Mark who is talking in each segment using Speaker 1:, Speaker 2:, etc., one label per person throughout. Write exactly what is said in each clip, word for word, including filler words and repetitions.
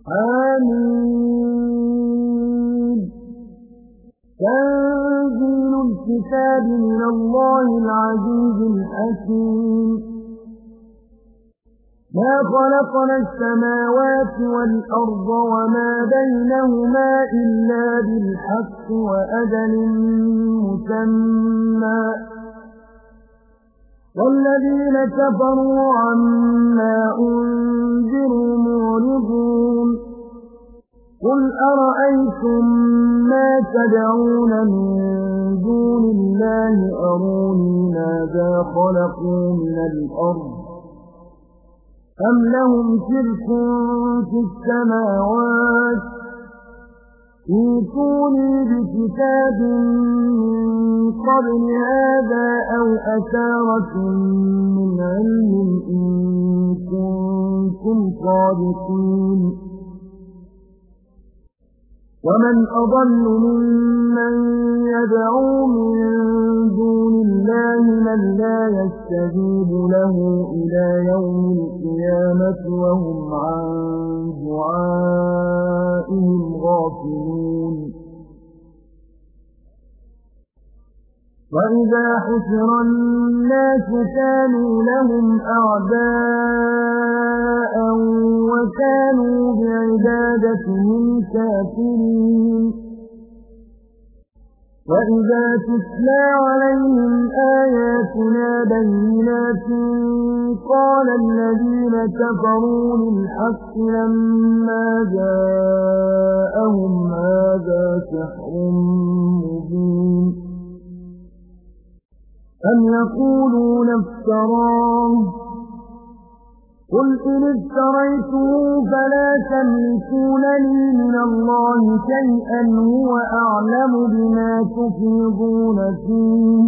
Speaker 1: آمين. تنزيل الكتاب من الله العزيز الحكيم. ما خلقنا السماوات والأرض وما بينهما إلا بالحق وأجل مسمى والذين كفروا عما أنذروا معرضون. قل أرأيتم ما تدعون من دون الله أروني ماذا خلقوا من الأرض أم لهم شرك في السماوات ائتوني بكتاب من قبل هذا أو أثارة من علم إن كنتم صادقين. ومن أضل ممن يدعو من دون الله من لا يستجيب له إلى يوم القيامة وهم عن دعائهم غافلون. وإذا حشر الناس كانوا لهم أعداء وكانوا بعبادتهم كافرين. وإذا تتلى عليهم آياتنا بينات قال الذين كفروا للحق لما جاءهم هذا سحر مبين. أم يقولون افتراه قل إن افتريته فلا تملكون لي من الله شيئا هو أعلم بما تفيضون فيه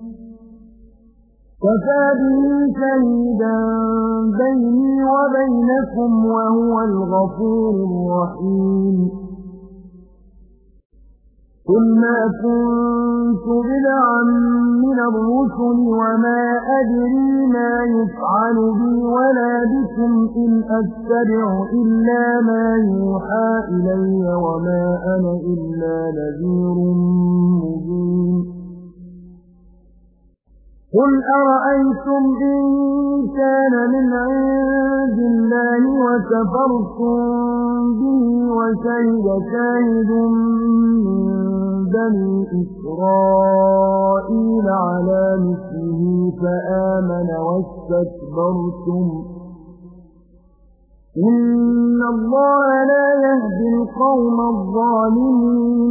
Speaker 1: كفى به شهيدا بيني وبينكم وهو الغفور الرحيم. قل ما كنت بدعا من الرسل وما أدري ما يفعل بي ولا بكم إن أتبع إلا ما يوحى إلي وما أنا إلا نذير مبين. قل أرأيتم إن كان من عند الله وكفرتم به وشهد شاهد من بني إسرائيل على مثله فآمن واستكبرتم إن الله لا يهدي القوم الظالمين.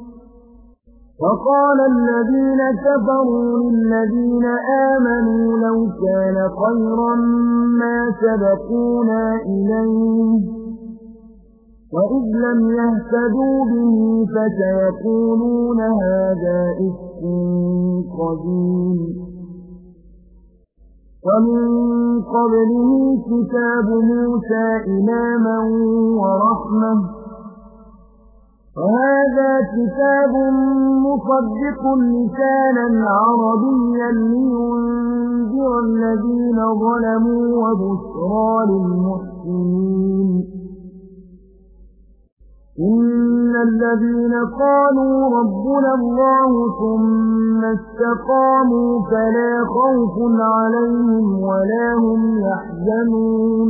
Speaker 1: وقال الذين كفروا للذين آمنوا لو كان خيرا ما سبقونا إليه وإذ لم يهتدوا به فسيقولون هذا إفك قديم. ومن قبله كتاب موسى إماما ورحمة وهذا كتاب مصدق لسانا عربيا لينذر الذين ظلموا وبشرى للمحسنين. إن الذين قالوا ربنا الله ثم استقاموا فلا خوف عليهم ولا هم يحزنون.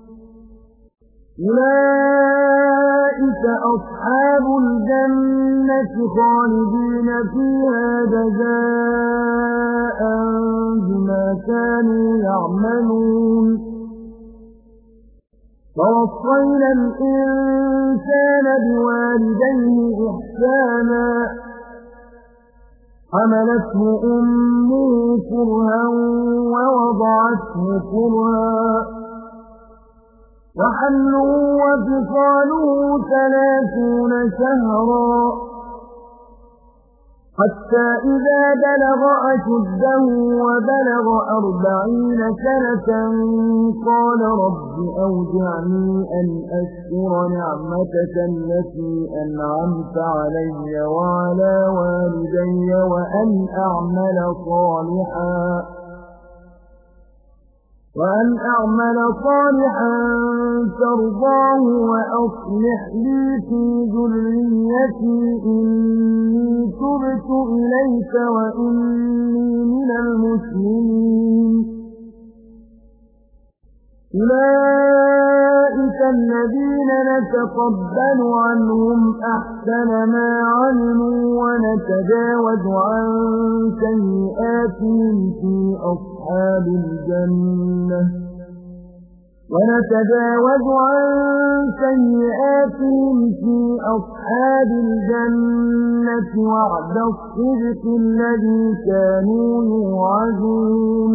Speaker 1: أولئك أصحاب الجنة خالدين فيها جزاء بما كانوا يعملون. ووصينا الإنسان بوالديه إحسانا حملته أمه كرها ووضعته كرها وحمله وفصاله ثلاثون شهرا حتى إذا بلغ أشده وبلغ أربعين سنة قال رب أوزعني أن أشكر نعمتك التي أنعمت علي وعلى والدي وأن أعمل صالحا وأن أعمل صالحا ترضاه وأصلح لي في ذريتي إني تبت إليك وإني من المسلمين أولئك الذين نتقبل عنهم أحسن ما عملوا ونتجاوز عن سيئاتهم في أصحاب الجنة ونتجاوز عن سيئاتهم في أصحاب الجنة وعد الصدق الذي كانوا يوعدون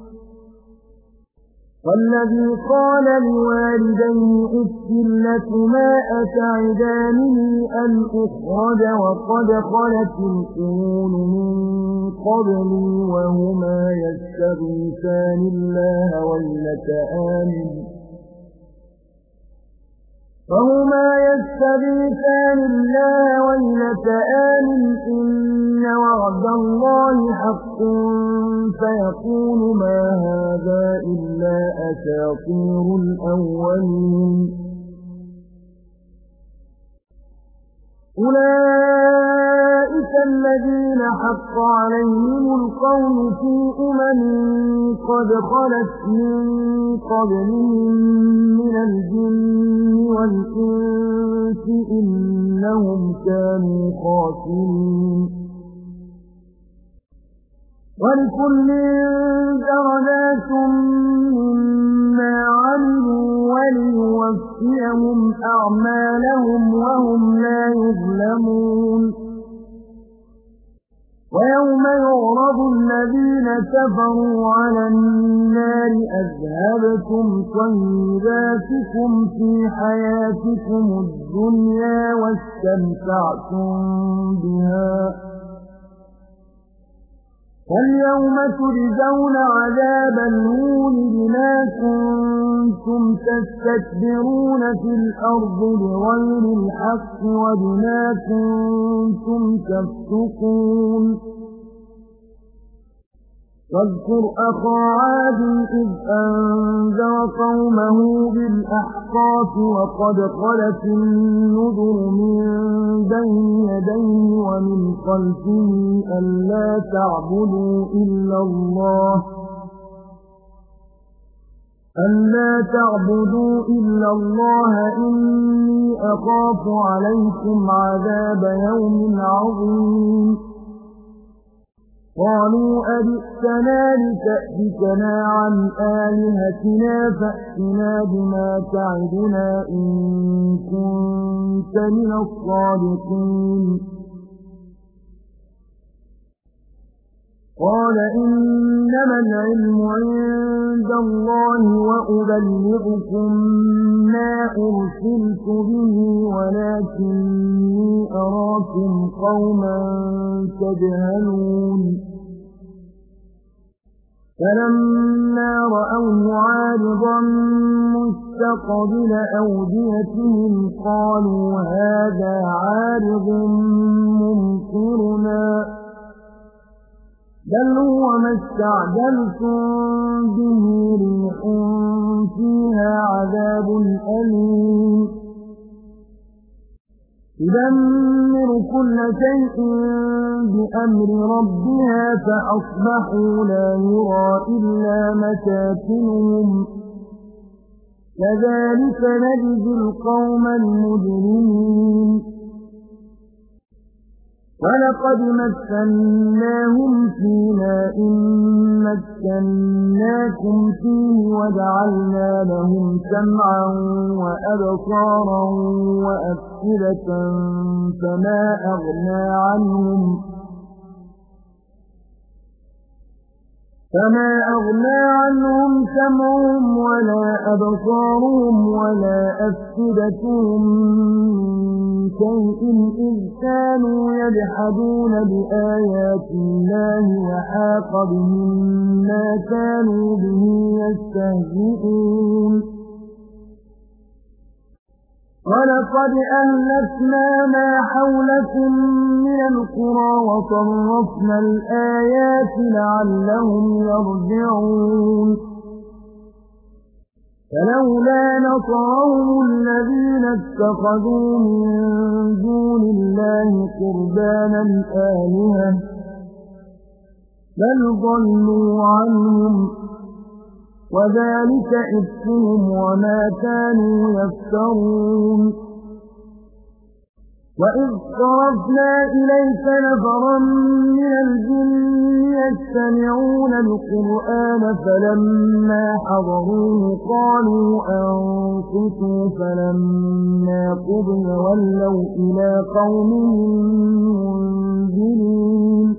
Speaker 1: والذي قال لوالديه أف لكما أتعدانني أن أخرج وقد خلت القرون من قبلي وهما يستغيثان الله ويلك آمن وهما يستغيثان الله ويلك آمن إن وعد الله حق فيقول ما هذا إلا أساطير الأولين أولئك الذين حق عليهم القول في أمم قد خلت من قبلهم من الجن والإنس إنهم كانوا خاسرين ولكل درجات مما عملوا وليوفيهم أعمالهم وهم لا يظلمون ويوم يعرض الذين كفروا على النار أذهبتم طيباتكم في حياتكم الدنيا واستمتعتم بها فاليوم تجزون عذاب الهون بما كنتم تستكبرون في الأرض بغير الحق وبما كنتم تفسقون واذكر أخا عاد إذ أنذر قومه بالأحقاف وقد خلت النذر من بين يديه ومن خلفه ألا تعبدوا إلا الله ألا تعبدوا إلا الله إني أخاف عليكم عذاب يوم عظيم قالوا أجئتنا لتأفكنا عن آلهتنا فأتنا بما تعدنا إن كنت من الصادقين قال إنما العلم عند الله وأبلغكم ما أرسلت به ولكني أراكم قوما تجهلون فلما رأوه عارضا مستقبل أوديتهم قالوا هذا عارض ممطرنا بل هو ما استعجلتم به ريح فيها عذاب أليم تدمر كل شيء بأمر ربها فأصبحوا لا يرى إلا مساكنهم كذلك نجزي القوم المجرمين ولقد مكناهم فينا إن مكناكم فيه وجعلنا لهم سمعا وأبصارا وأفئدة فما أغنى عنهم فما أغنى عنهم سمعهم ولا أبصارهم ولا أفئدتهم من شيء إذ كانوا يجحدون بآيات الله وحاق بهم ما كانوا به يستهزئون ولقد أهلكنا ما حولكم من القرى وصرفنا الآيات لعلهم يرجعون فلولا نصرهم الذين اتخذوا من دون الله قربانا آلهة بل ضلوا عنهم وذلك إفكهم وما كانوا يفترون وإذ صرفنا إليك نفرا من الجن يستمعون القرآن فلما حضروه قالوا أنصتوا فلما قضي ولوا إلى قومهم منذرين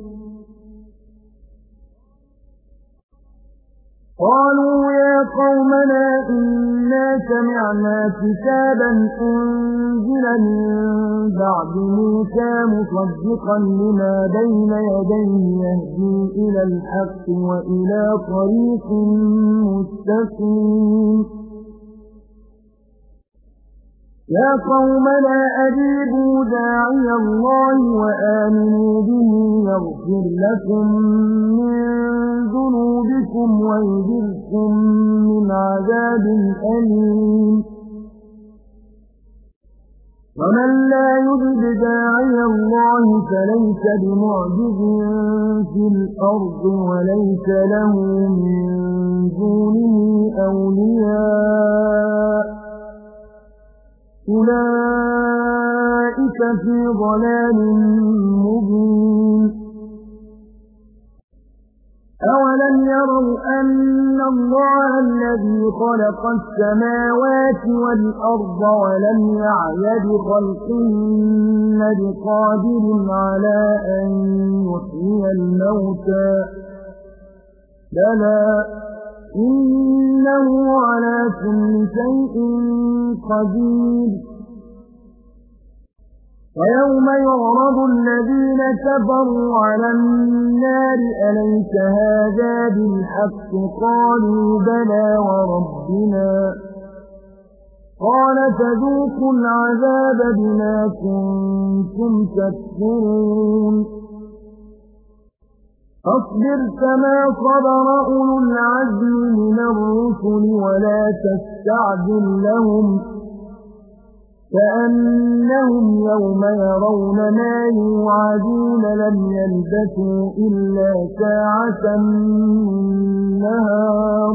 Speaker 1: قالوا يا قومنا إنا سمعنا كتابا أنزل من بعد موسى مصدقا لما بين يديه يهدي إلى الحق وإلى طريق مستقيم يا قومنا أجيبوا داعي الله وآمنوا به يغفر لكم من ذنوبكم ويجركم من عذاب أليم ومن لا يجب داعي الله فليس بمعجز في الأرض وليس له من دونه أولياء أولئك في ضلال مبين أولم يروا أن الله الذي خلق السماوات والأرض ولم يعي بخلقهن بقادر على أن يحيي الموتى بلى إنه على كل شيء قدير ويوم يعرض الذين كفروا على النار أليس هذا بالحق قالوا بلى وربنا قال فذوقوا العذاب بما كنتم تكفرون فاصبر كما صبر أولو العزم من الرسل ولا تستعجل لهم كأنهم يوم يرون ما يوعدون لم يلبثوا إلا ساعة من نهار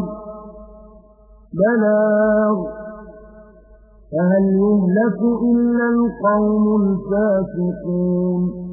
Speaker 1: بلاغ فهل يهلك إلا القوم الفاسقون